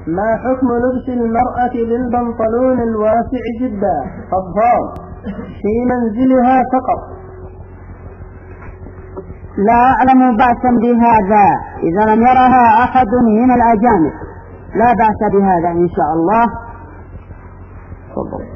ما حكم لبس المرأة للبنطلون الواسع جدا فضفاض في منزلها فقط؟ لا أعلم بأسا بهذا إذا لم يرها أحد من الأجانب، لا بأس بهذا إن شاء الله.